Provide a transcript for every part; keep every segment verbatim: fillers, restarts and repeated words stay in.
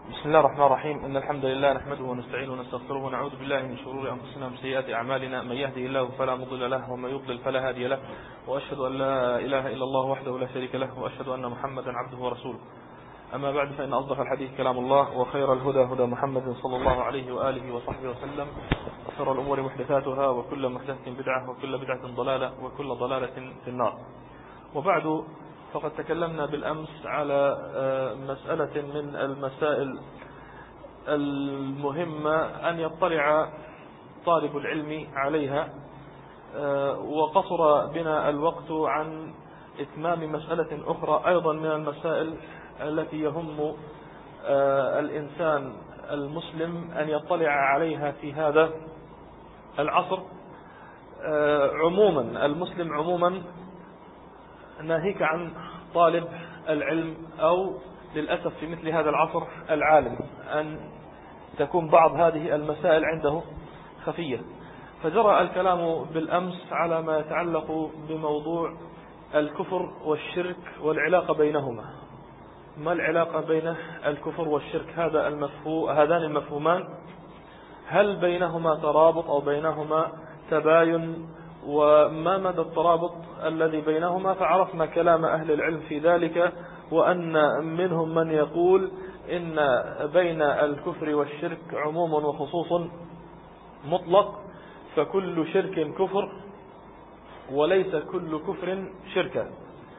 بسم الله الرحمن الرحيم. إن الحمد لله نحمده ونستعينه ونستغفره ونعوذ بالله من شرور أنفسنا ومن سيئات أعمالنا. من يهده الله فلا مضل له ومن يضلل فلا هادي له، وأشهد أن لا إله إلا الله وحده لا شريك له، وأشهد أن محمدا عبده ورسوله. أما بعد، فإن أصدق الحديث كلام الله، وخير الهدى هدى محمد صلى الله عليه وآله وصحبه وسلم، وشر الأمور محدثاتها، وكل محدثة بدعة، وكل بدعة ضلالة، وكل ضلالة في النار. وبعد، فقد تكلمنا بالأمس على مسألة من المسائل المهمة أن يطلع طالب العلم عليها، وقصر بنا الوقت عن إتمام مسألة أخرى أيضا من المسائل التي يهم الإنسان المسلم أن يطلع عليها في هذا العصر عموما. المسلم عموما، ناهيك عن طالب العلم أو للأسف في مثل هذا العصر العالم، أن تكون بعض هذه المسائل عنده خفية. فجرى الكلام بالأمس على ما يتعلق بموضوع الكفر والشرك والعلاقة بينهما. ما العلاقة بين الكفر والشرك؟ هذا المفهوم، هذان المفهومان، هل بينهما ترابط أو بينهما تباين؟ وما مدى الترابط الذي بينهما؟ فعرفنا كلام أهل العلم في ذلك، وأن منهم من يقول إن بين الكفر والشرك عموم وخصوص مطلق، فكل شرك كفر وليس كل كفر شركا.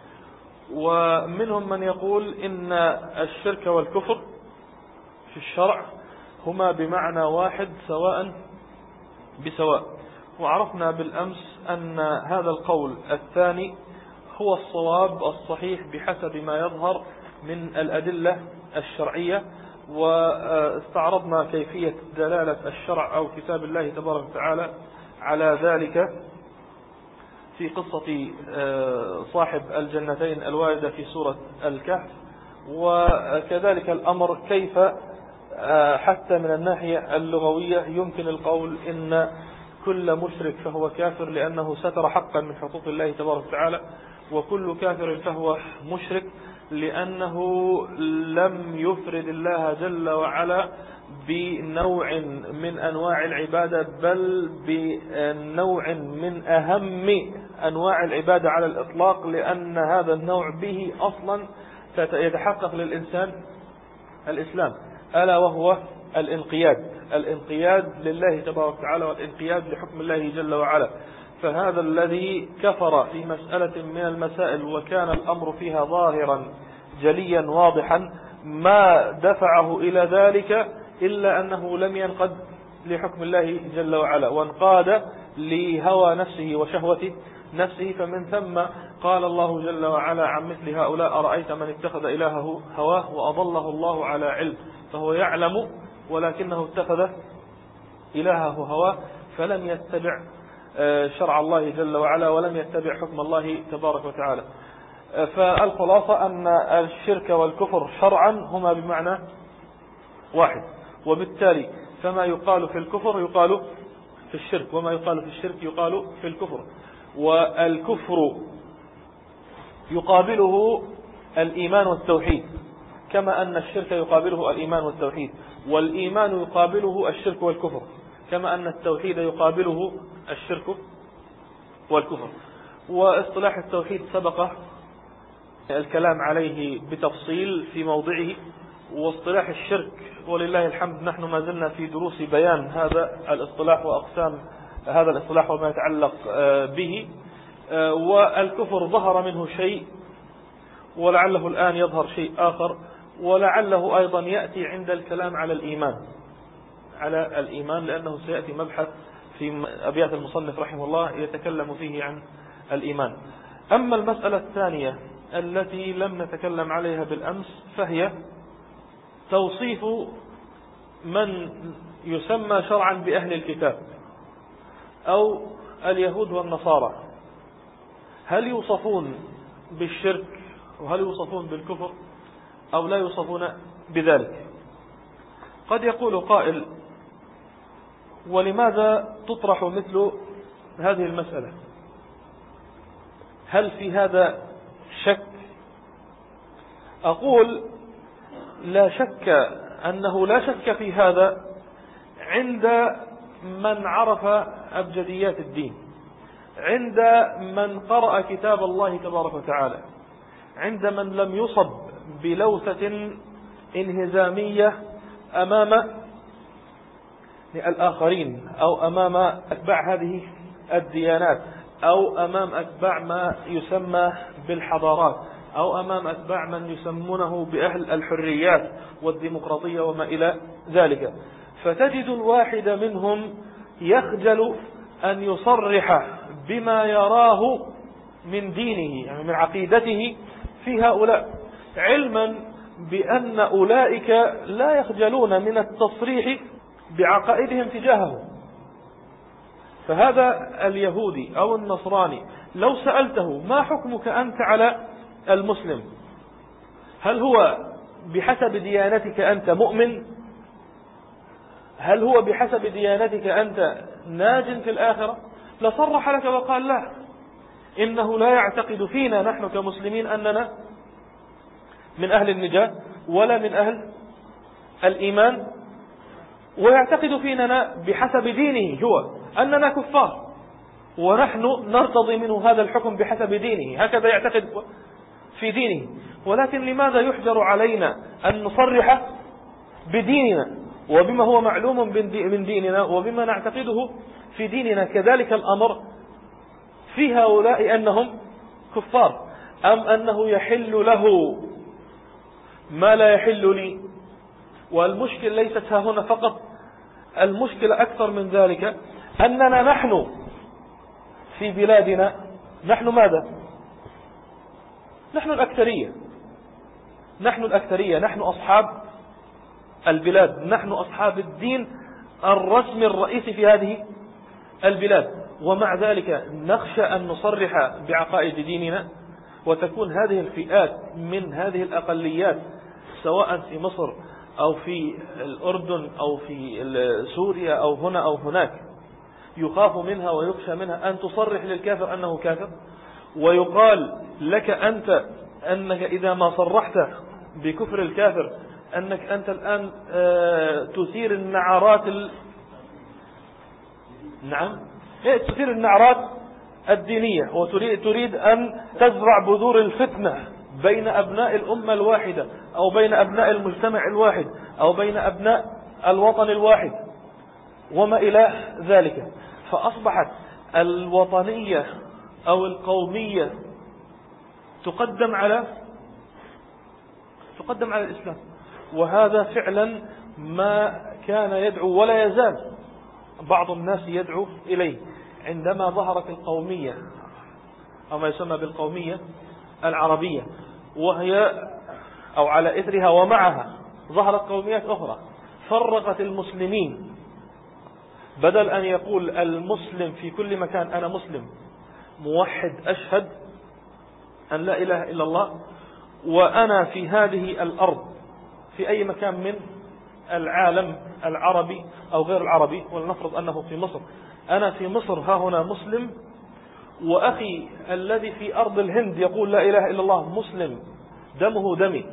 ومنهم من يقول إن الشرك والكفر في الشرع هما بمعنى واحد سواء بسواء. وعرفنا بالأمس أن هذا القول الثاني هو الصواب الصحيح بحسب ما يظهر من الأدلة الشرعية، واستعرضنا كيفية دلالة الشرع أو كتاب الله تبارك وتعالى على ذلك في قصة صاحب الجنتين الواردة في سورة الكهف. وكذلك الأمر كيف حتى من الناحية اللغوية يمكن القول إن كل مشرك فهو كافر لأنه ستر حقا من حقوق الله تبارك وتعالى، وكل كافر فهو مشرك لأنه لم يفرد الله جل وعلا بنوع من أنواع العبادة، بل بنوع من أهم أنواع العبادة على الإطلاق، لأن هذا النوع به أصلا يتحقق للإنسان الإسلام، ألا وهو الانقياد الانقياد لله تبارك وتعالى والانقياد لحكم الله جل وعلا. فهذا الذي كفر في مسألة من المسائل وكان الأمر فيها ظاهرا جليا واضحا ما دفعه إلى ذلك إلا أنه لم ينقد لحكم الله جل وعلا، وانقاد لهوى نفسه وشهوة نفسه. فمن ثم قال الله جل وعلا عن مثل هؤلاء: أرأيت من اتخذ إلهه هواه وأضله الله على علم، فهو يعلم ولكنه اتخذ إلهه هواه فلم يتبع شرع الله جل وعلا ولم يتبع حكم الله تبارك وتعالى. فالخلاصة أن الشرك والكفر شرعا هما بمعنى واحد، وبالتالي فما يقال في الكفر يقال في الشرك، وما يقال في الشرك يقال في الكفر. والكفر يقابله الإيمان والتوحيد، كما أن الشرك يقابله الإيمان والتوحيد، والإيمان يقابله الشرك والكفر، كما أن التوحيد يقابله الشرك والكفر. واصطلاح التوحيد سبق الكلام عليه بتفصيل في موضعه، واصطلاح الشرك ولله الحمد نحن ما زلنا في دروس بيان هذا الاصطلاح وأقسام هذا الاصطلاح وما يتعلق به. والكفر ظهر منه شيء ولعله الآن يظهر شيء آخر، ولعله أيضا يأتي عند الكلام على الإيمان على الإيمان لأنه سيأتي مبحث في أبيات المصنف رحمه الله يتكلم فيه عن الإيمان. أما المسألة الثانية التي لم نتكلم عليها بالأمس فهي توصيف من يسمى شرعا بأهل الكتاب أو اليهود والنصارى. هل يوصفون بالشرك وهل يوصفون بالكفر أو لا يوصفون بذلك؟ قد يقول قائل: ولماذا تطرح مثل هذه المسألة؟ هل في هذا شك؟ أقول لا شك أنه لا شك في هذا عند من عرف أبجديات الدين، عند من قرأ كتاب الله تبارك وتعالى، عند من لم يصب بلوثة انهزامية أمام الآخرين أو أمام أتباع هذه الديانات أو أمام أتباع ما يسمى بالحضارات أو أمام أتباع من يسمونه بأهل الحريات والديمقراطية وما إلى ذلك. فتجد الواحد منهم يخجل أن يصرح بما يراه من دينه، يعني من عقيدته في هؤلاء، علما بأن أولئك لا يخجلون من التصريح بعقائدهم تجاهه. فهذا اليهودي أو النصراني لو سألته ما حكمك أنت على المسلم، هل هو بحسب ديانتك أنت مؤمن؟ هل هو بحسب ديانتك أنت ناج في الآخرة؟ لصرح لك وقال لا، إنه لا يعتقد فينا نحن كمسلمين أننا من أهل النجاة ولا من أهل الإيمان، ويعتقد فينا بحسب دينه هو أننا كفار، ونحن نرتضي منه هذا الحكم بحسب دينه، هكذا يعتقد في دينه. ولكن لماذا يحجر علينا أن نصرح بديننا وبما هو معلوم من ديننا وبما نعتقده في ديننا؟ كذلك الأمر في هؤلاء أنهم كفار، أم أنه يحل له ما لا يحل لي؟ والمشكلة ليست ها هنا فقط، المشكلة أكثر من ذلك، أننا نحن في بلادنا نحن ماذا؟ نحن الأكثرية، نحن الأكثرية، نحن أصحاب البلاد، نحن أصحاب الدين الرسمي الرئيسي في هذه البلاد، ومع ذلك نخشى أن نصرح بعقائد ديننا، وتكون هذه الفئات من هذه الأقليات سواء في مصر أو في الأردن أو في سوريا أو هنا أو هناك، يخاف منها ويخشى منها أن تصرح للكافر أنه كافر، ويقال لك أنت أنك إذا ما صرحت بكفر الكافر أنك أنت الآن تثير النعرات ال... نعم تثير النعرات الدينية، وتريد تريد أن تزرع بذور الفتنة بين أبناء الأمة الواحدة أو بين أبناء المجتمع الواحد أو بين أبناء الوطن الواحد وما إلى ذلك. فأصبحت الوطنية أو القومية تقدم على تقدم على الإسلام، وهذا فعلا ما كان يدعو ولا يزال بعض الناس يدعو إليه. عندما ظهرت القومية أو ما يسمى بالقومية العربية، وهي أو على إثرها ومعها ظهرت قوميات أخرى فرقت المسلمين، بدل أن يقول المسلم في كل مكان أنا مسلم موحد أشهد أن لا إله إلا الله، وأنا في هذه الأرض في أي مكان من العالم العربي أو غير العربي، ولنفرض أنه في مصر، أنا في مصر ها هنا مسلم، وأخي الذي في أرض الهند يقول لا إله إلا الله مسلم، دمه دمي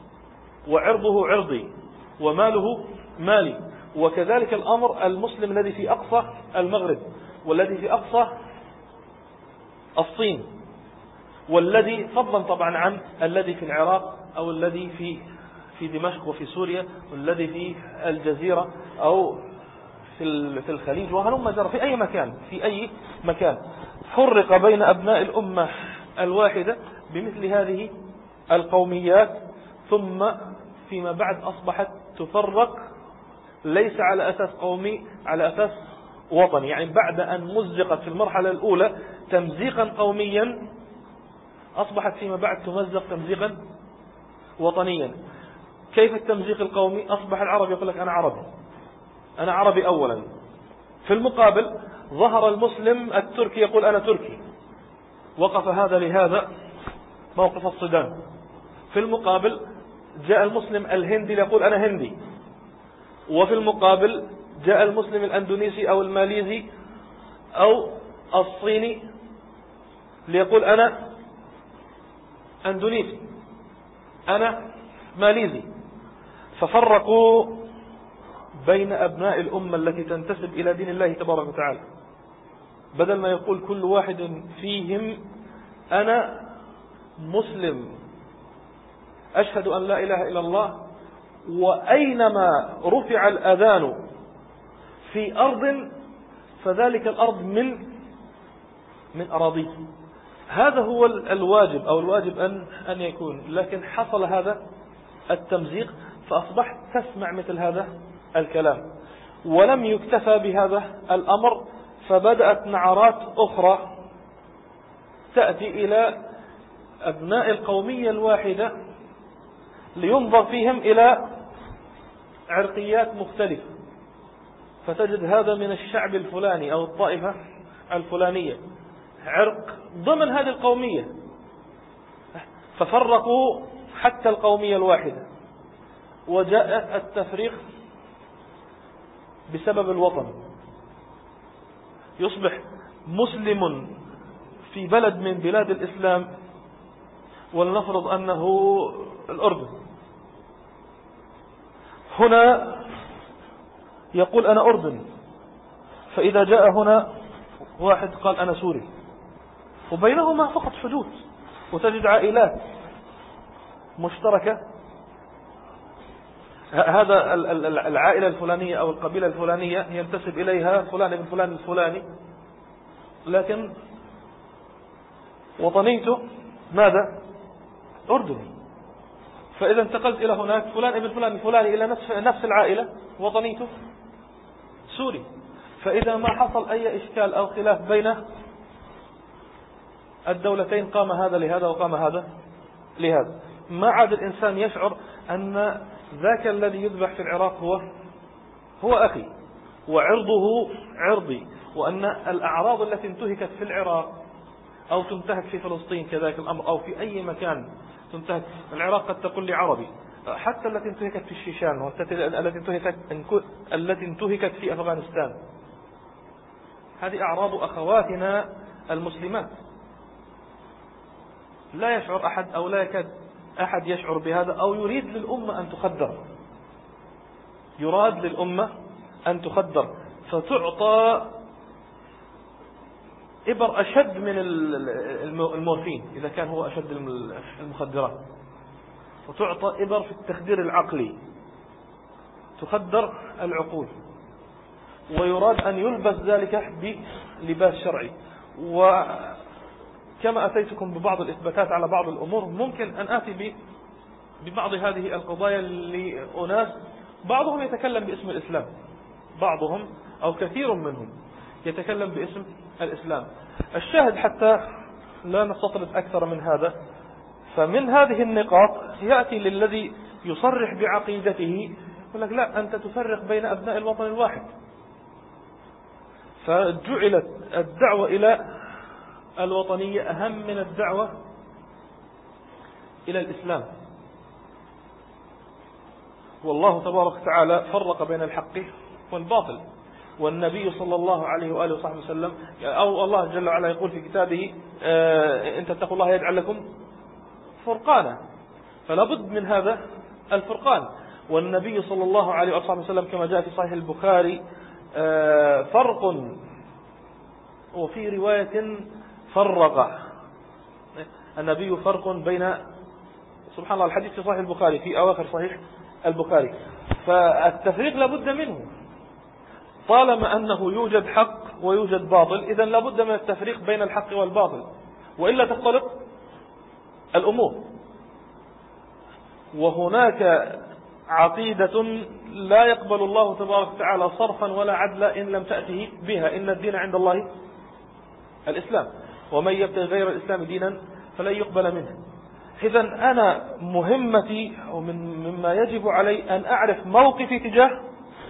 وعرضه عرضي وماله مالي. وكذلك الأمر المسلم الذي في أقصى المغرب والذي في أقصى الصين والذي فضلا طبعا عن الذي في العراق أو الذي في في دمشق وفي سوريا والذي في الجزيرة أو في في الخليج وهلم جرى في أي مكان في أي مكان. فرق بين أبناء الأمة الواحدة بمثل هذه القوميات، ثم فيما بعد أصبحت تفرق ليس على أساس قومي، على أساس وطني، يعني بعد أن مزقت في المرحلة الأولى تمزيقا قوميا أصبحت فيما بعد تمزق تمزيقا وطنيا. كيف التمزيق القومي؟ أصبح العربي يقول لك أنا عربي، أنا عربي أولا، في المقابل ظهر المسلم التركي يقول أنا تركي، وقف هذا لهذا موقف الصدام. في المقابل جاء المسلم الهندي يقول أنا هندي، وفي المقابل جاء المسلم الأندونيسي أو الماليزي أو الصيني ليقول أنا أندونيسي، أنا ماليزي. ففرقوا بين أبناء الأمة التي تنتسب إلى دين الله تبارك وتعالى، بدل ما يقول كل واحد فيهم أنا مسلم أشهد أن لا إله إلا الله، وأينما رفع الأذان في أرض فذلك الأرض من من أراضيه. هذا هو الواجب أو الواجب أن أن يكون، لكن حصل هذا التمزيق فأصبحت تسمع مثل هذا الكلام، ولم يكتفى بهذا الأمر، فبدأت نعرات أخرى تأتي إلى أبناء القومية الواحدة لينظر فيهم إلى عرقيات مختلفة، فتجد هذا من الشعب الفلاني أو الطائفة الفلانية عرق ضمن هذه القومية، ففرقوا حتى القومية الواحدة، وجاء التفريق بسبب الوطن. يصبح مسلم في بلد من بلاد الإسلام، ولنفرض أنه الأردن، هنا يقول أنا أردن، فإذا جاء هنا واحد قال أنا سوري، وبينهما فقط حدود، وتجد عائلات مشتركة، هذا العائلة الفلانية أو القبيلة الفلانية ينتسب إليها فلان ابن فلان الفلاني، لكن وطنيته ماذا؟ أردني. فإذا انتقلت إلى هناك فلان ابن فلان الفلاني إلى نفس نفس العائلة وطنيته سوري. فإذا ما حصل أي إشكال أو خلاف بين الدولتين قام هذا لهذا وقام هذا لهذا، ما عاد الإنسان يشعر أن ذاك الذي يذبح في العراق هو هو أخي وعرضه عرضي، وأن الأعراض التي انتهكت في العراق أو تنتهك في فلسطين كذلك الأمر، أو في أي مكان تنتهك. العراق قد تقول لي عربي، حتى التي انتهكت في الشيشان، والتي انتهكت التي انتهكت في أفغانستان، هذه أعراض أخواتنا المسلمات. لا يشعر أحد أو لا يكاد أحد يشعر بهذا، أو يريد للأمة أن تخدر، يراد للأمة أن تخدر، فتعطى إبر أشد من المورفين إذا كان هو أشد المخدرات، وتعطى إبر في التخدير العقلي تخدر العقول، ويراد أن يلبس ذلك بلباس شرعي. وكما أتيتكم ببعض الإثباتات على بعض الأمور، ممكن أن آتي ببعض هذه القضايا لأناس بعضهم يتكلم باسم الإسلام، بعضهم أو كثير منهم يتكلم باسم الإسلام. الشاهد حتى لا نستطرد أكثر من هذا، فمن هذه النقاط يأتي للذي يصرح بعقيدته يقول لك لا، أنت تفرق بين أبناء الوطن الواحد. فجعلت الدعوة إلى الوطنية أهم من الدعوة إلى الإسلام. والله تبارك وتعالى فرق بين الحق والباطل، والنبي صلى الله عليه وآله وصحبه وسلم، أو الله جل وعلا يقول في كتابه إن تتقوا الله يجعل لكم فرقانا، فلا بد من هذا الفرقان. والنبي صلى الله عليه وآله وسلم كما جاء في صحيح البخاري فرق، وفي رواية فرق النبي فرق بين، سبحان الله الحديث في صحيح البخاري في أواخر صحيح البخاري. فالتفريق لابد منه، طالما أنه يوجد حق ويوجد باطل، إذن لابد من التفريق بين الحق والباطل، وإلا تختلط الأمور. وهناك عقيدة لا يقبل الله تبارك وتعالى صرفا ولا عدلا إن لم تأته بها، إن الدين عند الله الإسلام، ومن يبتغي غير الإسلام دينا فلن يقبل منه. إذن أنا مهمتي ومن مما يجب علي أن أعرف موقفي تجاه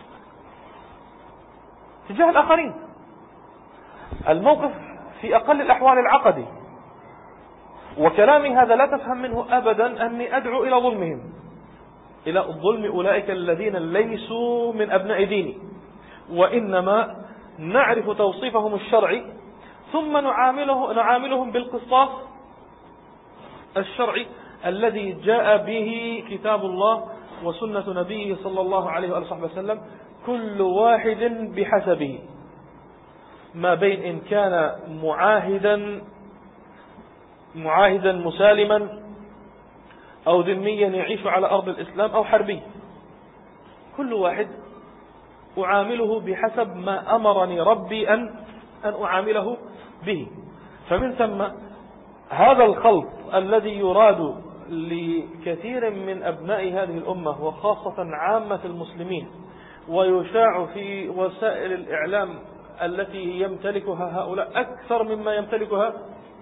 تجاه الآخرين. الموقف في أقل الأحوال العقدي، وكلامي هذا لا تفهم منه أبدا أني أدعو إلى ظلمهم، إلى الظلم أولئك الذين ليسوا من أبناء ديني، وإنما نعرف توصيفهم الشرعي ثم نعامله نعاملهم بالقصاص الشرعي الذي جاء به كتاب الله وسنة نبيه صلى الله عليه وآله وسلم كل واحد بحسبه، ما بين إن كان معاهدا معاهدا مسالما أو ذميا يعيش على أرض الإسلام أو حربي، كل واحد أعامله بحسب ما أمرني ربي أن أن أعامله به. فمن ثم هذا الخلط الذي يراد لكثير من أبناء هذه الأمة وخاصة عامة المسلمين ويشاع في وسائل الإعلام التي يمتلكها هؤلاء أكثر مما يمتلكها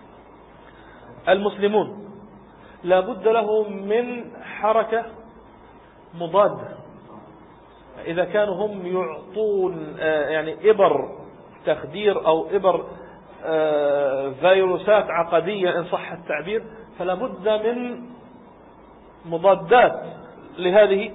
المسلمون، لا بد له من حركة مضادة. إذا كانوا هم يعطون يعني إبر تخدير أو إبر فيروسات عقدية إن صح التعبير، فلا بد من مضادات لهذه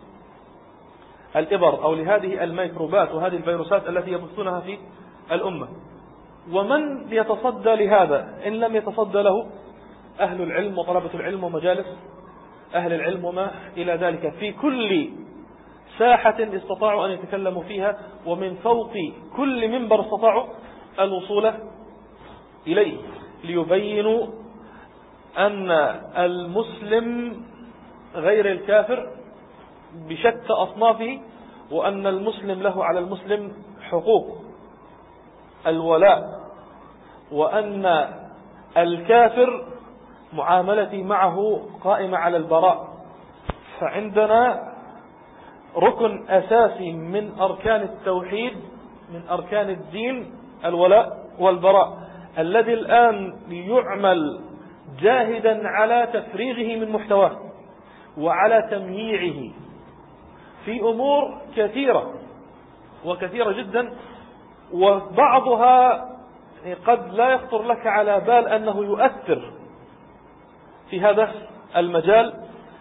الإبر أو لهذه الميكروبات وهذه الفيروسات التي يبثونها في الأمة. ومن يتصدى لهذا إن لم يتصدى له أهل العلم وطلبة العلم ومجالس أهل العلم وما إلى ذلك في كل ساحة استطاعوا أن يتكلموا فيها، ومن فوق كل منبر استطاعوا الوصول إليه ليبينوا أن المسلم غير الكافر بشتى أصنافه، وأن المسلم له على المسلم حقوق الولاء، وأن الكافر معاملتي معه قائمة على البراء. فعندنا ركن أساسي من أركان التوحيد من أركان الدين الولاء والبراء، الذي الآن يعمل جاهدا على تفريغه من محتواه وعلى تمييعه في أمور كثيرة وكثيرة جدا، وبعضها قد لا يخطر لك على بال أنه يؤثر في هذا المجال،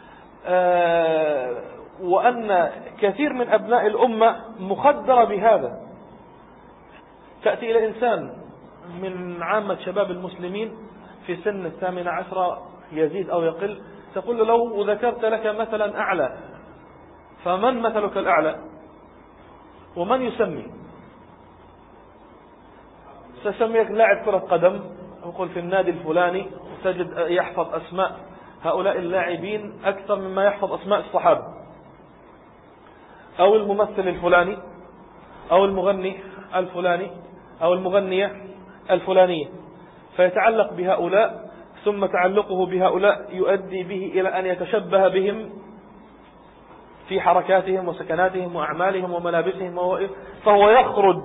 وأن كثير من أبناء الأمة مخدر بهذا. تأتي إلى إنسان من عامة شباب المسلمين في سن الثامنة عشرة يزيد أو يقل، تقول له لو ذكرت لك مثلا أعلى، فمن مثلك الأعلى ومن يسمي؟ سسميك لاعب كرة قدم، أقول في النادي الفلاني، تجد يحفظ أسماء هؤلاء اللاعبين أكثر مما يحفظ أسماء الصحابة، أو الممثل الفلاني أو المغني الفلاني أو المغنية الفلانية، فيتعلق بهؤلاء، ثم تعلقه بهؤلاء يؤدي به إلى أن يتشبه بهم في حركاتهم وسكناتهم وأعمالهم وملابسهم، فهو يخرج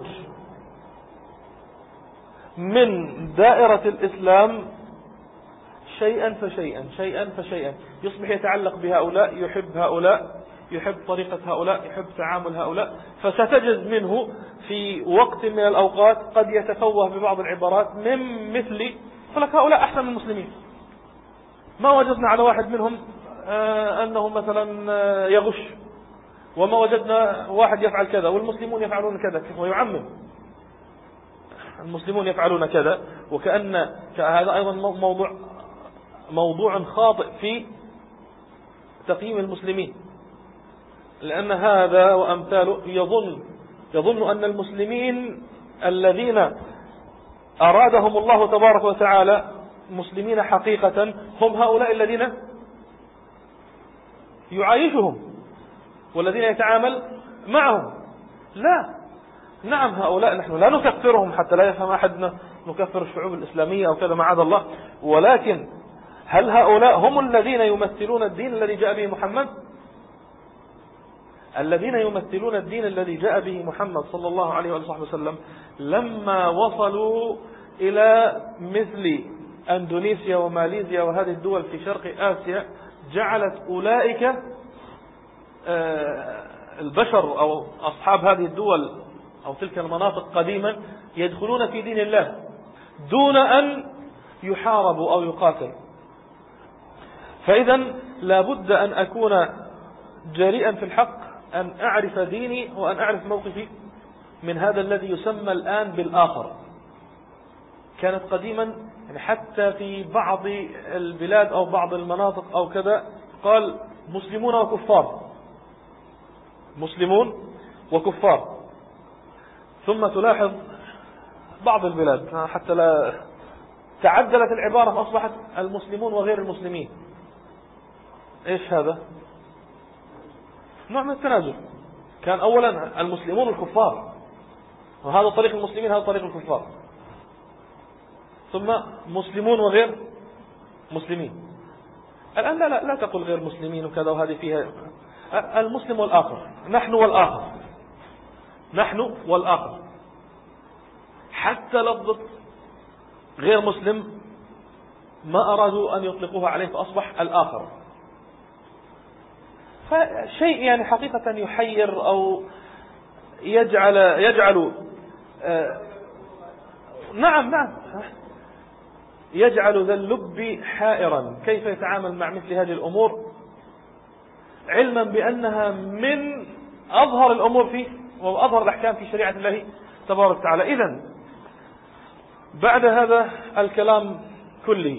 من دائرة الإسلام شيئا فشيئا شيئا فشيئا، يصبح يتعلق بهؤلاء، يحب هؤلاء، يحب طريقة هؤلاء، يحب تعامل هؤلاء. فستجد منه في وقت من الأوقات قد يتفوه ببعض العبارات من مثل فلك هؤلاء أحسن من المسلمين، ما وجدنا على واحد منهم آه أنه مثلا آه يغش، وما وجدنا واحد يفعل كذا، والمسلمون يفعلون كذا، ويعمم المسلمون يفعلون كذا، وكأن هذا أيضا موضوع موضوع خاطئ في تقييم المسلمين، لأن هذا وأمثاله يظن يظن أن المسلمين الذين أرادهم الله تبارك وتعالى مسلمين حقيقة هم هؤلاء الذين يعايشهم والذين يتعامل معهم. لا، نعم هؤلاء نحن لا نكفرهم حتى لا يفهم أحدنا نكفر الشعوب الإسلامية أو كذا معاذ الله، ولكن هل هؤلاء هم الذين يمثلون الدين الذي جاء به محمد؟ الذين يمثلون الدين الذي جاء به محمد صلى الله عليه وسلم لما وصلوا إلى مثل أندونيسيا وماليزيا وهذه الدول في شرق آسيا، جعلت أولئك البشر أو أصحاب هذه الدول أو تلك المناطق قديما يدخلون في دين الله دون أن يحاربوا أو يقاتلوا. فإذا لابد أن أكون جريئا في الحق، أن أعرف ديني وأن أعرف موقفي من هذا الذي يسمى الآن بالآخر. كانت قديما يعني حتى في بعض البلاد أو بعض المناطق أو كذا قال مسلمون وكفار، مسلمون وكفار. ثم تلاحظ بعض البلاد حتى لا تعدلت العبارة فأصبحت المسلمون وغير المسلمين. إيش هذا؟ نوع من التنازل. كان أولا المسلمون الكفار، وهذا طريق المسلمين، هذا طريق الكفار. ثم مسلمون وغير مسلمين. الآن لا, لا, لا تقول غير مسلمين وكذا، وهذه فيها المسلم والآخر، نحن والآخر، نحن والآخر. حتى لفظة غير مسلم ما أرادوا أن يطلقوها عليه فأصبح الآخر. فشيء يعني حقيقة يحير أو يجعل يجعل آه نعم نعم يجعل ذا اللب حائرا كيف يتعامل مع مثل هذه الأمور، علما بأنها من أظهر الأمور فيه وأظهر الأحكام في شريعة الله تبارك وتعالى. إذن بعد هذا الكلام كله،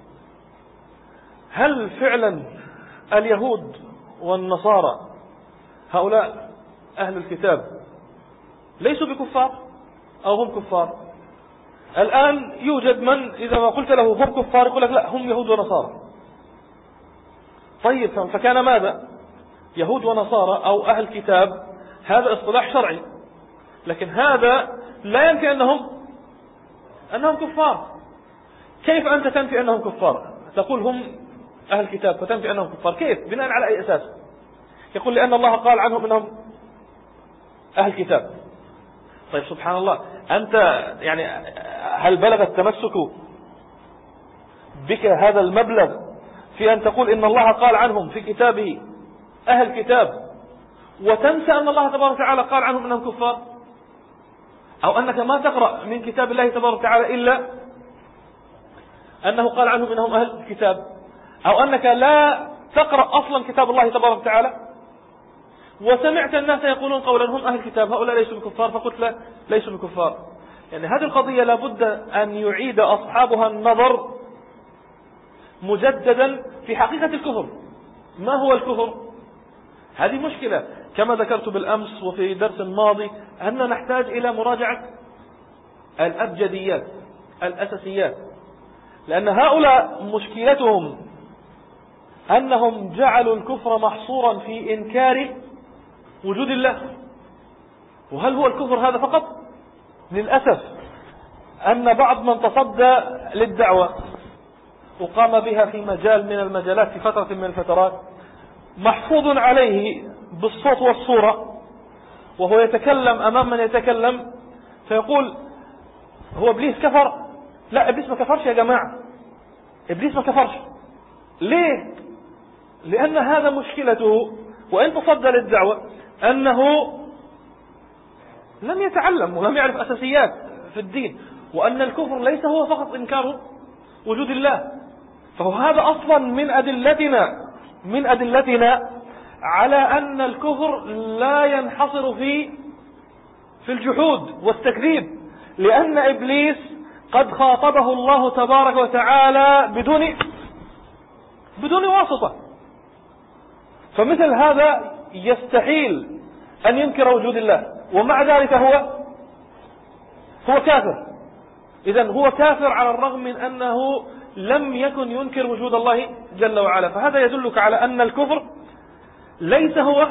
هل فعلا اليهود والنصارى هؤلاء أهل الكتاب ليسوا بكفار أو هم كفار؟ الآن يوجد من إذا ما قلت له هم كفار يقول لك لا هم يهود ونصارى. طيب فكان ماذا؟ يهود ونصارى أو أهل كتاب هذا اصطلاح شرعي، لكن هذا لا ينفي أنهم أنهم كفار. كيف أنت تنفي أنهم كفار؟ تقول هم أهل كتاب فتنفي أنهم كفار، كيف؟ بناء على أي أساس؟ يقول لأن الله قال عنهم أنهم أهل كتاب. طيب سبحان الله، أنت يعني هل بلغ التمسك بك هذا المبلغ في أن تقول إن الله قال عنهم في كتابه أهل كتاب وتنسى أن الله تبارك وتعالى قال عنهم أنهم كفار؟ أو أنك ما تقرأ من كتاب الله تبارك وتعالى إلا أنه قال عنهم أنهم أهل كتاب، أو أنك لا تقرأ أصلا كتاب الله تبارك وتعالى وسمعت الناس يقولون قولا هم أهل الكتاب هؤلاء ليسوا بكفار فقلت لا ليسوا بكفار. يعني هذه القضية لابد أن يعيد أصحابها النظر مجددا في حقيقة الكفر. ما هو الكفر؟ هذه مشكلة كما ذكرت بالأمس وفي درس ماضي أننا نحتاج إلى مراجعة الأبجديات الأساسيات، لأن هؤلاء مشكلتهم أنهم جعلوا الكفر محصورا في إنكار وجود الله. وهل هو الكفر هذا فقط؟ للأسف أن بعض من تصدى للدعوة وقام بها في مجال من المجالات في فترة من الفترات محفوظ عليه بالصوت والصورة، وهو يتكلم أمام من يتكلم فيقول هو إبليس كفر. لا، إبليس ما كفرش يا جماعة، إبليس ما كفرش. ليه؟ لأن هذا مشكلته وإن تصدى للدعوة أنه لم يتعلم ولم يعرف أساسيات في الدين، وأن الكفر ليس هو فقط إنكار وجود الله. فهو هذا أصلا من أدلتنا من أدلتنا على أن الكفر لا ينحصر في في الجحود والتكذيب، لأن إبليس قد خاطبه الله تبارك وتعالى بدون بدون واسطة. فمثل هذا يستحيل أن ينكر وجود الله، ومع ذلك هو هو كافر. إذن هو كافر على الرغم من أنه لم يكن ينكر وجود الله جل وعلا. فهذا يدلك على أن الكفر ليس هو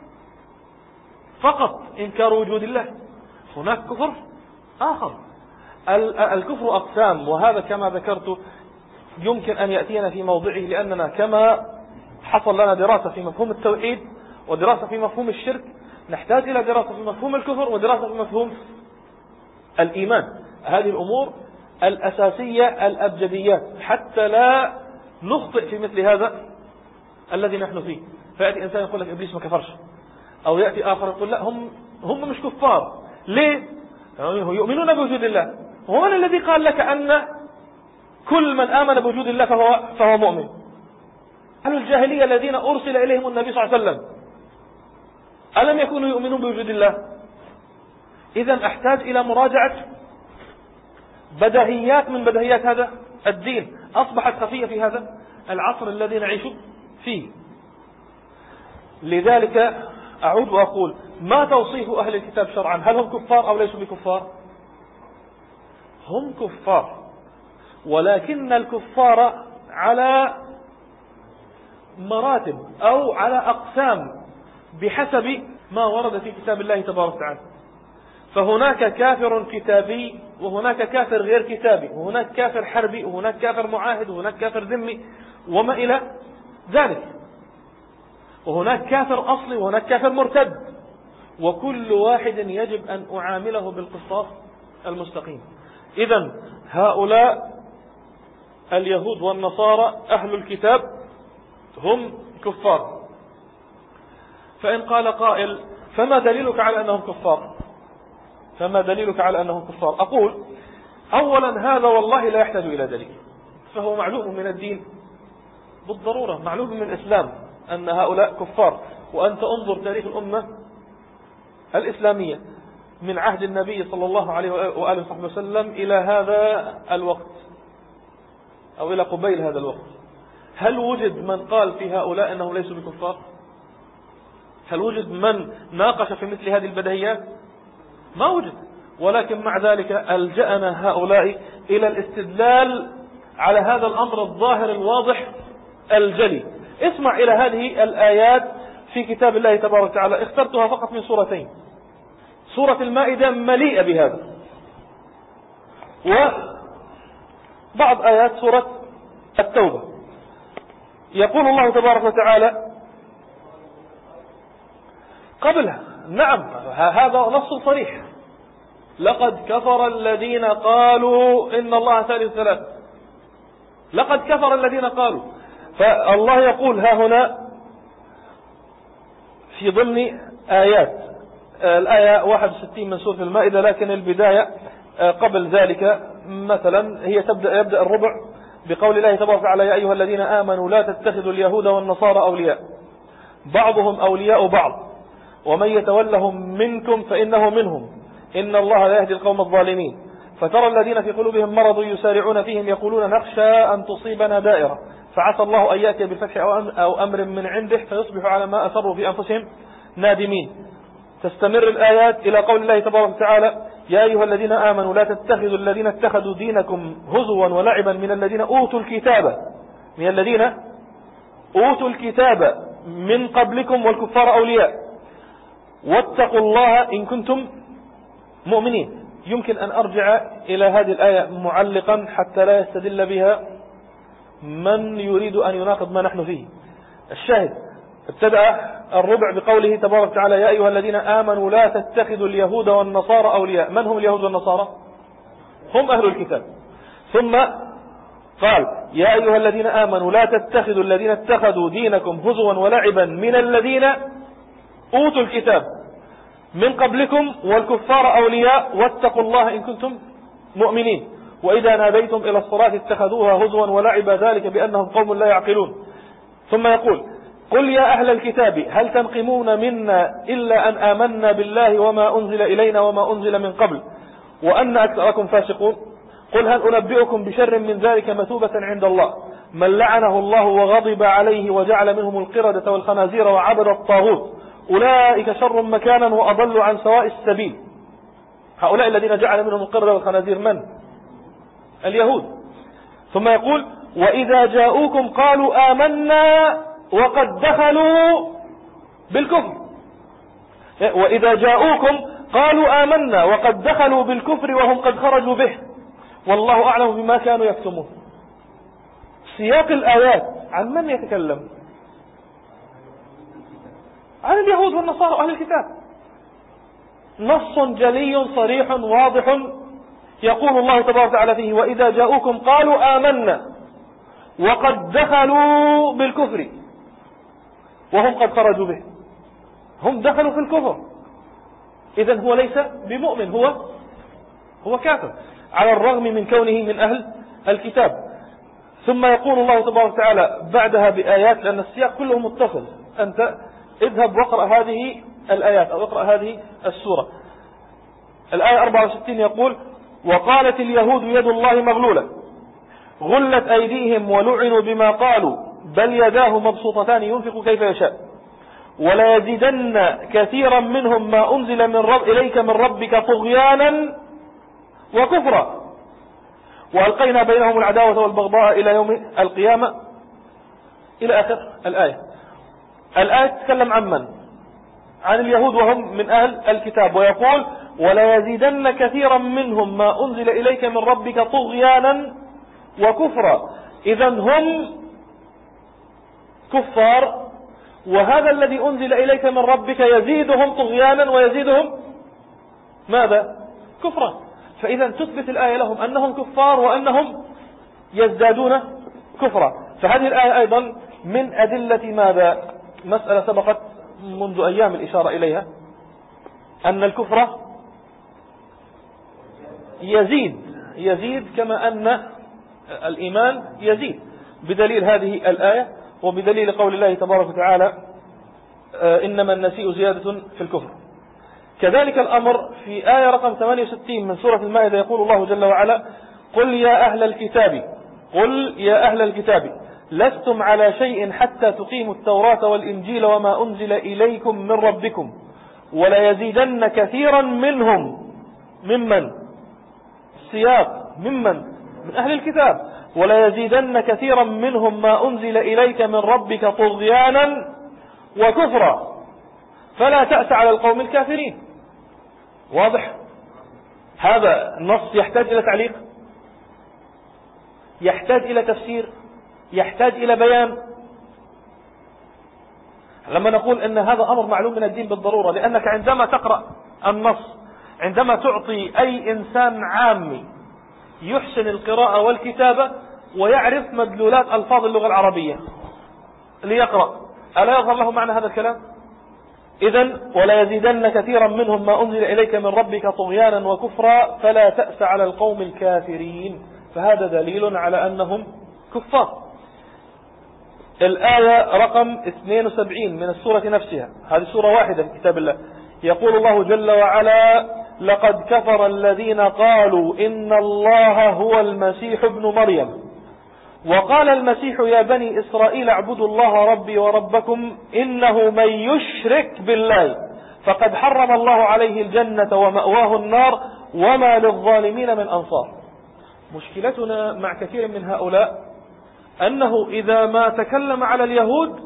فقط إنكار وجود الله، هناك كفر آخر. الكفر أقسام، وهذا كما ذكرت يمكن أن يأتينا في موضعه، لأننا كما حصل لنا دراسة في مفهوم التوحيد ودراسة في مفهوم الشرك نحتاج إلى دراسة في مفهوم الكفر ودراسة في مفهوم الإيمان. هذه الأمور الأساسية الأبجديات حتى لا نخطئ في مثل هذا الذي نحن فيه. فيأتي إنسان يقول لك إبليس ما كفرش، أو يأتي آخر يقول لا هم هم مش كفار. ليه؟ يؤمنون بوجود الله. هو من الذي قال لك أن كل من آمن بوجود الله فهو فهو مؤمن؟ أهل الجاهلية الذين أرسل إليهم النبي صلى الله عليه وسلم ألم يكونوا يؤمنون بوجود الله؟ إذن أحتاج إلى مراجعة بدهيات من بدهيات هذا الدين أصبحت خفية في هذا العصر الذي نعيش فيه. لذلك أعود وأقول ما توصيف أهل الكتاب شرعا؟ هل هم كفار أو ليسوا بكفار؟ هم كفار، ولكن الكفار على مراتب أو على أقسام بحسب ما ورد في كتاب الله تبارك وتعالى. فهناك كافر كتابي، وهناك كافر غير كتابي، وهناك كافر حربي، وهناك كافر معاهد، وهناك كافر ذمي وما إلى ذلك، وهناك كافر أصلي، وهناك كافر مرتد، وكل واحد يجب أن أعامله بالقصاص المستقيم. إذن هؤلاء اليهود والنصارى أهل الكتاب هم كفار. فإن قال قائل فما دليلك على أنهم كفار؟ فما دليلك على أنهم كفار؟ أقول أولا هذا والله لا يحتاج إلى دليل، فهو معلوم من الدين بالضرورة، معلوم من الإسلام أن هؤلاء كفار. وأنت انظر تاريخ الأمة الإسلامية من عهد النبي صلى الله عليه وآله وصحبه وسلم إلى هذا الوقت أو إلى قبيل هذا الوقت، هل وجد من قال في هؤلاء أنهم ليسوا بكفار؟ هل وجد من ناقش في مثل هذه البديهيات؟ ما وجد. ولكن مع ذلك ألجأنا هؤلاء إلى الاستدلال على هذا الأمر الظاهر الواضح الجلي. اسمع إلى هذه الآيات في كتاب الله تبارك وتعالى، اخترتها فقط من سورتين. سورة المائدة مليئة بهذا، وبعض آيات سورة التوبة. يقول الله تبارك وتعالى قبلها، نعم هذا نص صريح، لقد كفر الذين قالوا إن الله ثالث ثلاثة، لقد كفر الذين قالوا. فالله يقول ها هنا في ضمن آيات الآية واحد وستين من سورة المائدة، لكن البداية قبل ذلك مثلا هي تبدأ يبدأ الربع بقول الله تبارك وتعالى يا أيها الذين آمنوا لا تتخذوا اليهود والنصارى أولياء بعضهم أولياء بعض ومن يتولهم منكم فإنه منهم إن الله لا يهدي القوم الظالمين. فترى الذين في قلوبهم مرض يسارعون فيهم يقولون نخشى أن تصيبنا دائرة فعسى الله أن يأتي بالفتح أو أمر من عنده فيصبحوا على ما أسروا في أنفسهم نادمين. تستمر الآيات إلى قول الله تبارك وتعالى يا أيها الذين آمنوا لا تتخذوا الذين اتخذوا دينكم هزوا ولعبا من الذين أوتوا الكتاب من الذين أوتوا الكتاب من قبلكم والكفار أولياء واتقوا الله إن كنتم مؤمنين. يمكن أن أرجع إلى هذه الآية معلقا حتى لا يستدل بها من يريد أن يناقض ما نحن فيه. الشاهد ابتدأ الربع بقوله تبارك وتعالى يا أيها الذين آمنوا لا تتخذوا اليهود والنصارى أولياء. من هم اليهود والنصارى؟ هم أهل الكتاب. ثم قال يا أيها الذين آمنوا لا تتخذوا الذين اتخذوا دينكم هزوا ولعبا من الذين أوتوا الكتاب من قبلكم والكفار أولياء واتقوا الله إن كنتم مؤمنين وإذا ناديتم إلى الصلاة اتخذوها هزوا ولعبا ذلك بأنهم قوم لا يعقلون. ثم يقول قل يا أهل الكتاب هل تنقمون منا إلا أن آمنا بالله وما أنزل إلينا وما أنزل من قبل وأن أكثركم فاسقون. قل هل أنبئكم بشر من ذلك مثوبة عند الله من لعنه الله وغضب عليه وجعل منهم القردة والخنازير وعبد الطاغوت أولئك شر مكانا وأضل عن سواء السبيل. هؤلاء الذين جعل منهم القردة والخنازير من؟ اليهود. ثم يقول وإذا جاءوكم قالوا آمنا وقد دخلوا بالكفر. وإذا جاءوكم قالوا آمنا وقد دخلوا بالكفر وهم قد خرجوا به والله أعلم بما كانوا يكتمون. سياق الآيات عن من يتكلم؟ عن اليهود والنصارى وأهل الكتاب. نص جلي صريح واضح يقول الله تبارك وتعالى فيه وإذا جاءوكم قالوا آمنا وقد دخلوا بالكفر وهم قد خرجوا به. هم دخلوا في الكفر، إذن هو ليس بمؤمن، هو هو كافر على الرغم من كونه من أهل الكتاب. ثم يقول الله تبارك وتعالى بعدها بآيات لأن السياق كله متصل. أنت اذهب واقرأ هذه الآيات أو اقرأ هذه السورة. الآية أربعة وستين يقول وقالت اليهود يد الله مغلولة غلت أيديهم ولعنوا بما قالوا بل يداه مبسوطتان ينفق كيف يشاء ولا يزيدن كثيرا منهم ما أنزل من رب إليك من ربك طغيانا وكفرا وألقينا بينهم العداوة والبغضاء إلى يوم القيامة إلى آخر الآية. الآية تتكلم عن من؟ عن اليهود وهم من أهل الكتاب، ويقول ولا يزيدن كثيرا منهم ما أنزل إليك من ربك طغيانا وكفرا. إذا هم كفار، وهذا الذي أنزل إليك من ربك يزيدهم طغيانا ويزيدهم ماذا؟ كفرا. فإذا تثبت الآية لهم أنهم كفار وأنهم يزدادون كفرا. فهذه الآية أيضا من أدلة ماذا؟ مسألة سبقت منذ أيام الإشارة إليها، أن الكفر يزيد يزيد كما أن الإيمان يزيد، بدليل هذه الآية وبدليل قول الله تبارك وتعالى إنما النسيء زيادة في الكفر. كذلك الأمر في آية رقم ثمانية وستين من سورة المائدة، يقول الله جل وعلا قل يا أهل الكتاب قل يا أهل الكتاب لستم على شيء حتى تقيموا التوراة والإنجيل وما أنزل إليكم من ربكم ولا يزيدن كثيرا منهم ممن السياق ممن من أهل الكتاب ولا يزيدن كثيرا منهم ما أنزل إليك من ربك طغيانا وكفرا فلا تأس على القوم الكافرين. واضح؟ هذا النص يحتاج إلى تعليق، يحتاج إلى تفسير، يحتاج إلى بيان. لما نقول أن هذا أمر معلوم من الدين بالضرورة، لأنك عندما تقرأ النص، عندما تعطي أي إنسان عامي يحسن القراءة والكتابة ويعرف مدلولات ألفاظ اللغة العربية ليقرأ، ألا يظهر له معنى هذا الكلام؟ إذن ولا يزيدن كثيرا منهم ما أنزل إليك من ربك طغيانا وكفرا فلا تأس على القوم الكافرين. فهذا دليل على أنهم كفار. الآية رقم اثنين وسبعين من السورة نفسها، هذه سورة واحدة في كتاب الله، يقول الله جل وعلا لقد كفر الذين قالوا إن الله هو المسيح ابن مريم وقال المسيح يا بني إسرائيل اعبدوا الله ربي وربكم إنه من يشرك بالله فقد حرم الله عليه الجنة ومأواه النار وما للظالمين من أنصار. مشكلتنا مع كثير من هؤلاء أنه إذا ما تكلم على اليهود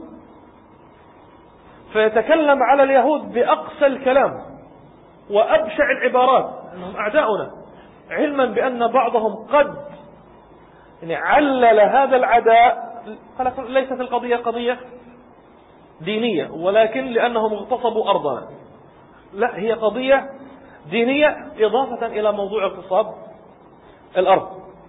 فيتكلم على اليهود بأقسى الكلام وأبشع العبارات أنهم أعداؤنا، علما بأن بعضهم قد يعني علل هذا العداء. ليست القضية قضية دينية ولكن لأنهم اغتصبوا أرضنا، لا، هي قضية دينية إضافة إلى موضوع اغتصاب الأرض.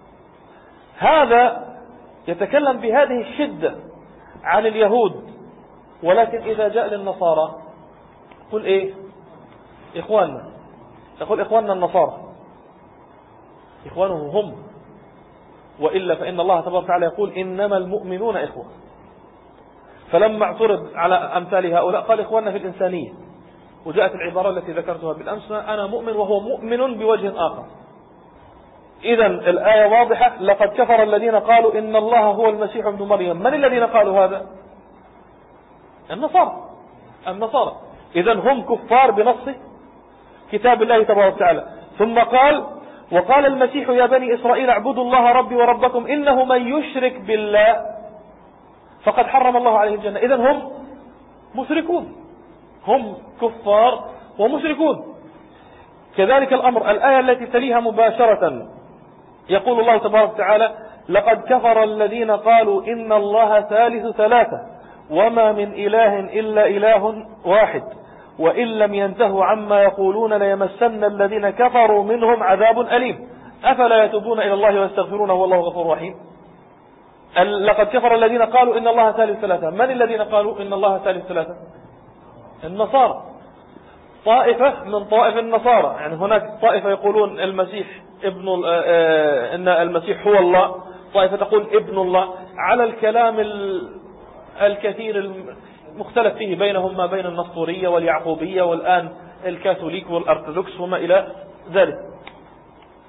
هذا يتكلم بهذه الشدة عن اليهود، ولكن إذا جاء للنصارى قل إيه؟ إخواننا، يقول إخواننا النصارى، إخوانهم هم، وإلا فإن الله تبارك وتعالى يقول إنما المؤمنون إخوة. فلما اعترض على أمثال هؤلاء قال إخواننا في الإنسانية، وجاءت العبارة التي ذكرتها بالأمس أنا مؤمن وهو مؤمن بوجه آخر. إذا الآية واضحة، لقد كفر الذين قالوا إن الله هو المسيح ابن مريم. من الذين قالوا هذا؟ النصارى. النصارى إذا هم كفار بنص كتاب الله تبارك وتعالى. ثم قال وقال المسيح يا بني إسرائيل اعبدوا الله ربي وربكم إنه من يشرك بالله فقد حرم الله عليه الجنة. إذا هم مشركون، هم كفار ومشركون. كذلك الأمر الآية التي تليها مباشرة يقول الله تبارك وتعالى لقد كفر الذين قالوا إن الله ثالث ثلاثة وما من إله إلا إله واحد وإن لم ينتهوا عما يقولون ليمسن الذين كفروا منهم عذاب أليم أفلا يتوبون إلى الله ويستغفرونه والله غفور رحيم. لقد كفر الذين قالوا إن الله ثالث ثلاثة. من الذين قالوا إن الله ثالث ثلاثة؟ النصارى، طائفة من طائف النصارى. يعني هناك طائفة يقولون المسيح ابن إن المسيح هو الله، طائفة تقول ابن الله، على الكلام الكثير المختلف فيه بينهم ما بين النسطورية واليعقوبية والآن الكاثوليك والأرثوذكس وما إلى ذلك.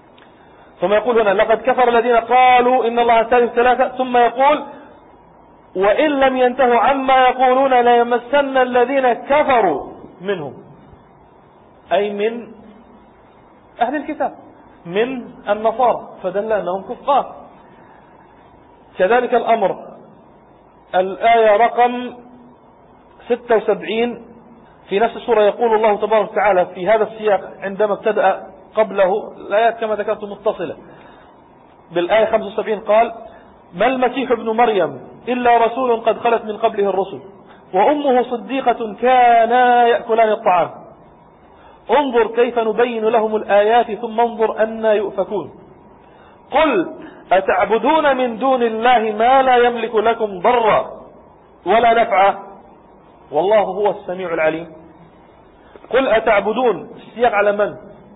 ثم يقول هنا لقد كفر الذين قالوا إن الله ثالث ثلاثة، ثم يقول وإن لم ينتهوا عما يقولون ليمسن الذين كفروا منهم، أي من أهل الكتاب من النصارى، فدل أنهم كفار. كذلك الأمر الآية رقم ستة وسبعين في نفس السورة، يقول الله تبارك وتعالى في هذا السياق عندما ابتدأ قبله الآيات كما ذكرت متصلة بالآية خمسة وسبعين، قال: ما المسيح ابن مريم إلا رسول قد خلت من قبله الرسل وأمه صديقة كانا يأكلان الطعام انظر كيف نبين لهم الآيات ثم انظر أنا يؤفكون قل أتعبدون من دون الله ما لا يملك لكم ضرا ولا نفعا والله هو السميع العليم. قل أتعبدون، السياق على من؟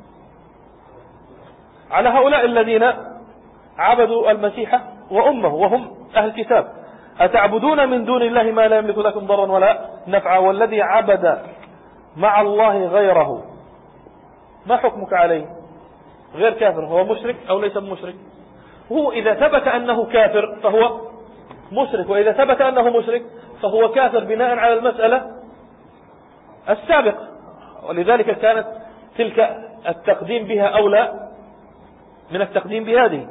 على هؤلاء الذين عبدوا المسيح وأمه وهم أهل الكتاب. أتعبدون من دون الله ما لا يملك لكم ضرا ولا نفعا والذي عبد مع الله غيره ما حكمك عليه؟ غير كافر، هو مشرك أو ليس مشرك؟ هو إذا ثبت أنه كافر فهو مشرك، وإذا ثبت أنه مشرك فهو كافر بناء على المسألة السابقة، ولذلك كانت تلك التقديم بها أولى من التقديم بهذه.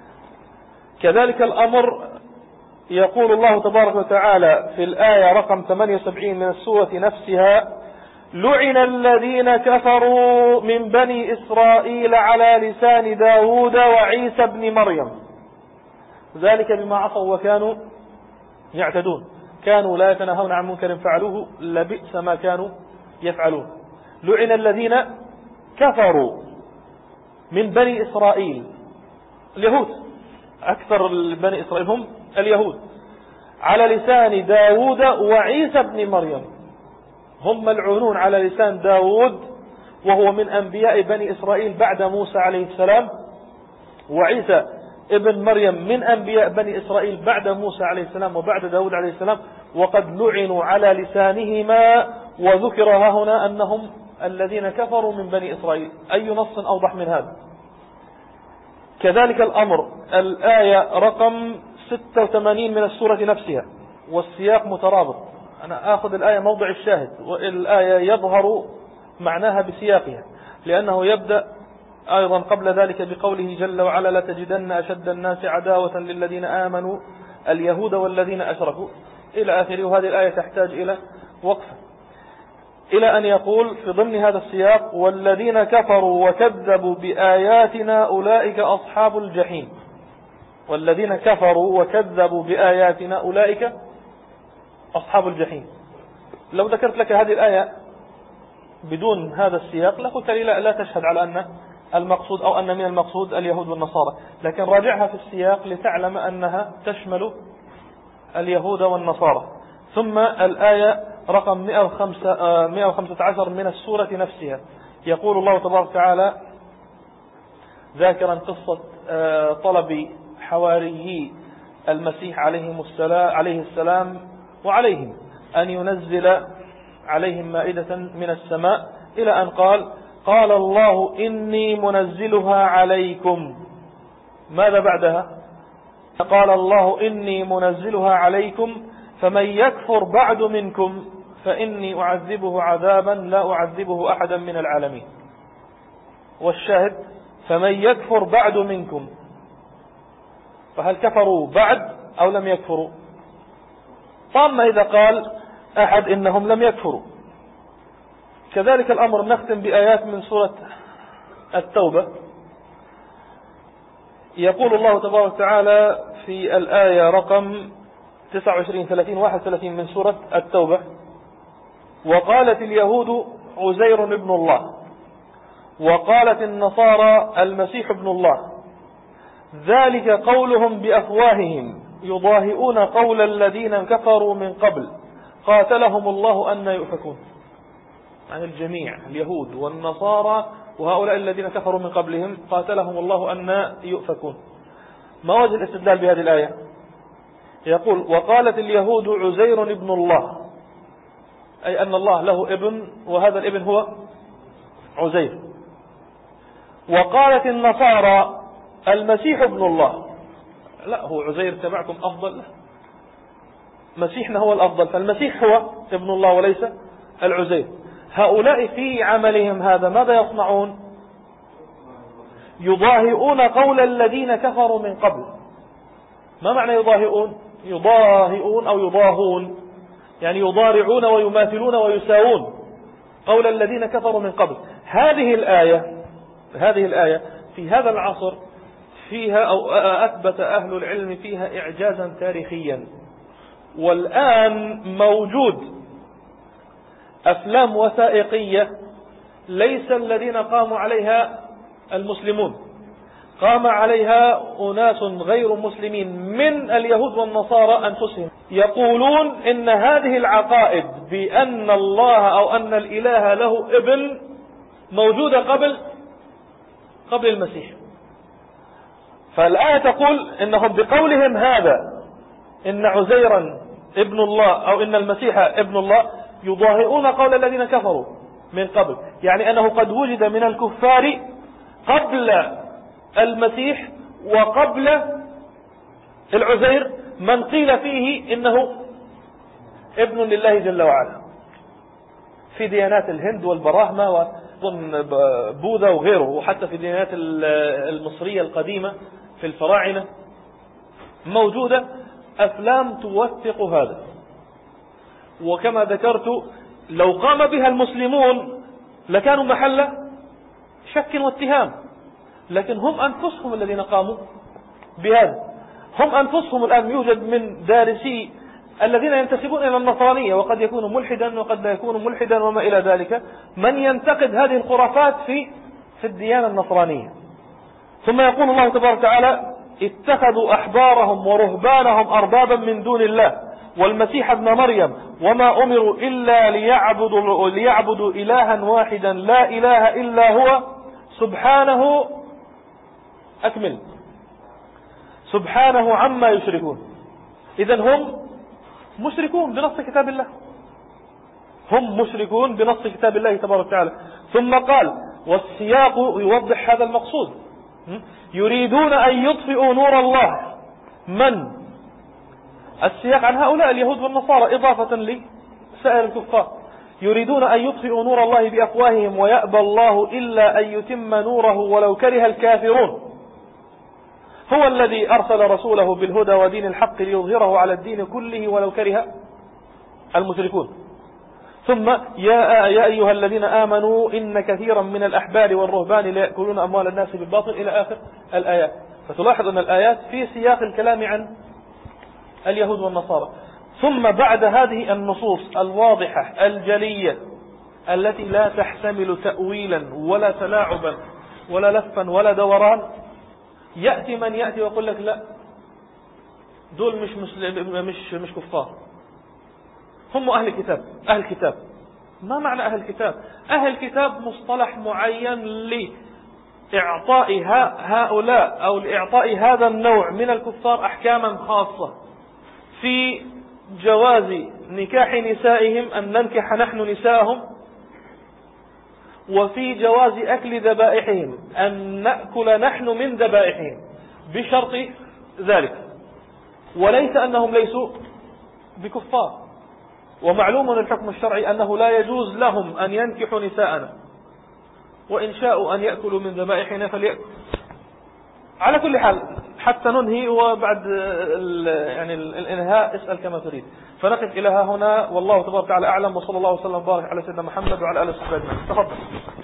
كذلك الأمر يقول الله تبارك وتعالى في الآية رقم ثمانية وسبعين من السورة نفسها: لعن الذين كفروا من بني إسرائيل على لسان داود وعيسى بن مريم ذلك بما عصوا وكانوا يعتدون كانوا لا يتناهون عن منكر فعلوه لبئس ما كانوا يفعلون. لعن الذين كفروا من بني إسرائيل، اليهود، أكثر بني إسرائيل هم اليهود، على لسان داود وعيسى بن مريم، هم ملعونون على لسان داود وهو من أنبياء بني إسرائيل بعد موسى عليه السلام، وعيسى ابن مريم من أنبياء بني إسرائيل بعد موسى عليه السلام وبعد داود عليه السلام، وقد لعنوا على لسانهما وذكر هنا أنهم الذين كفروا من بني إسرائيل. أي نص أوضح من هذا؟ كذلك الأمر الآية رقم ستة وثمانين من السورة نفسها، والسياق مترابط، أنا آخذ الآية موضع الشاهد، والآية يظهر معناها بسياقها، لأنه يبدأ أيضا قبل ذلك بقوله جل وعلا: لتجدن أشد الناس عداوة للذين آمنوا اليهود والذين أشركوا إلى آخره. وهذه الآية تحتاج إلى وقفة، إلى أن يقول في ضمن هذا السياق: والذين كفروا وكذبوا بآياتنا أولئك أصحاب الجحيم. والذين كفروا وكذبوا بآياتنا أولئك أصحاب الجحيم. لو ذكرت لك هذه الآية بدون هذا السياق لقلت لي لا, لا تشهد على أن المقصود أو أن من المقصود اليهود والنصارى، لكن راجعها في السياق لتعلم أنها تشمل اليهود والنصارى. ثم الآية رقم مئة وخمسة عشر من السورة نفسها، يقول الله تبارك وتعالى ذاكرا قصة طلب حواريه المسيح عليه السلام وعليهم أن ينزل عليهم مائدة من السماء، إلى أن قال: قال الله إني منزلها عليكم. ماذا بعدها؟ قال الله إني منزلها عليكم فمن يكفر بعد منكم فإني أعذبه عذابا لا أعذبه أحدا من العالمين. والشاهد: فمن يكفر بعد منكم، فهل كفروا بعد أو لم يكفروا؟ طالما إذا قال أحد إنهم لم يكفروا. كذلك الأمر نختم بآيات من سورة التوبة. يقول الله تبارك وتعالى في الآية رقم تسعة وعشرين ثلاثين واحد وثلاثين من سورة التوبة: وقالت اليهود عزير ابن الله وقالت النصارى المسيح ابن الله ذلك قولهم بأفواههم يضاهئون قول الذين كفروا من قبل قاتلهم الله أن يؤفكون. عن الجميع، اليهود والنصارى وهؤلاء الذين كفروا من قبلهم قاتلهم الله أن يؤفكون. ما وجه الاستدلال بهذه الآية؟ يقول: وقالت اليهود عزير ابن الله، أي أن الله له ابن وهذا الابن هو عزير. وقالت النصارى المسيح ابن الله، لا هو عزير تبعكم أفضل له. مسيحنا هو الأفضل، فالمسيح هو ابن الله وليس العزير. هؤلاء في عملهم هذا ماذا يصنعون؟ يضاهئون قول الذين كفروا من قبل. ما معنى يضاهئون؟ يضاهئون أو يضاهون، يعني يضارعون ويماثلون ويساوون قول الذين كفروا من قبل. هذه الآية هذه الآية في هذا العصر فيها أو أثبت أهل العلم فيها إعجازا تاريخيا. والآن موجود أفلام وثائقية ليس الذين قاموا عليها المسلمون، قام عليها أناس غير مسلمين من اليهود والنصارى أنفسهم، يقولون إن هذه العقائد بأن الله أو أن الإله له ابن موجودة قبل قبل المسيح. فالآية تقول إنهم بقولهم هذا إن عزيرا ابن الله أو إن المسيح ابن الله يضاهئون قول الذين كفروا من قبل، يعني أنه قد وجد من الكفار قبل المسيح وقبل العزير من قيل فيه إنه ابن لله جل وعلا في ديانات الهند والبراهمة وبوذا وغيره، وحتى في الديانات المصرية القديمة في الفراعنة موجودة أفلام توثق هذا. وكما ذكرت لو قام بها المسلمون لكانوا محل شك واتهام، لكن هم أنفسهم الذين قاموا بهذا. هم أنفسهم الآن يوجد من دارسي الذين ينتسبون إلى النصرانية، وقد يكون ملحدا وقد لا يكون ملحدا وما إلى ذلك، من ينتقد هذه الخرافات في في الديانة النصرانية. ثم يقول الله تبارك وتعالى اتخذوا أحبارهم ورهبانهم أربابا من دون الله والمسيح ابن مريم وما أمروا إلا ليعبدوا, ليعبدوا إلها واحدا لا إله إلا هو سبحانه أكمل سبحانه عما يشركون. إذن هم مشركون بنص كتاب الله، هم مشركون بنص كتاب الله تبارك وتعالى. ثم قال والسياق يوضح هذا المقصود، يريدون أن يطفئوا نور الله. من السياق عن هؤلاء اليهود والنصارى إضافة لسائر الكفار. يريدون أن يطفئوا نور الله بأفواههم ويأبى الله إلا أن يتم نوره ولو كره الكافرون. هو الذي أرسل رسوله بالهدى ودين الحق ليظهره على الدين كله ولو كره المشركون. ثم يا, يا أيها الذين آمنوا إن كثيرا من الأحبار والرهبان ليأكلون أموال الناس بالباطل إلى آخر الآيات. فتلاحظ أن الآيات في سياق الكلام عن اليهود والنصارى. ثم بعد هذه النصوص الواضحة الجلية التي لا تحتمل تأويلا ولا تلاعبا ولا لفا ولا دوران، يأتي من يأتي ويقول لك لا دول مش مش مش كفار، هم أهل الكتاب. أهل الكتاب ما معنى أهل الكتاب؟ أهل الكتاب مصطلح معين لإعطاء هؤلاء أو لإعطاء هذا النوع من الكفار أحكاما خاصة في جواز نكاح نسائهم، أن ننكح نحن نساءهم، وفي جواز أكل ذبائحهم، أن نأكل نحن من ذبائحهم بشرط ذلك، وليس أنهم ليسوا بكفار. ومعلوم من الحكم الشرعي أنه لا يجوز لهم أن ينكحوا نساءنا، وإن شاءوا أن يأكلوا من ذبائحنا فليأكلوا. على كل حال حتى ننهي، وبعد يعني الانهاء اسأل كما تريد. فنقف إلى ها هنا، والله تبارك وتعالى أعلم، وصلى الله وسلم وبارك على سيدنا محمد وعلى آله وصحبه أجمعين. تفضل.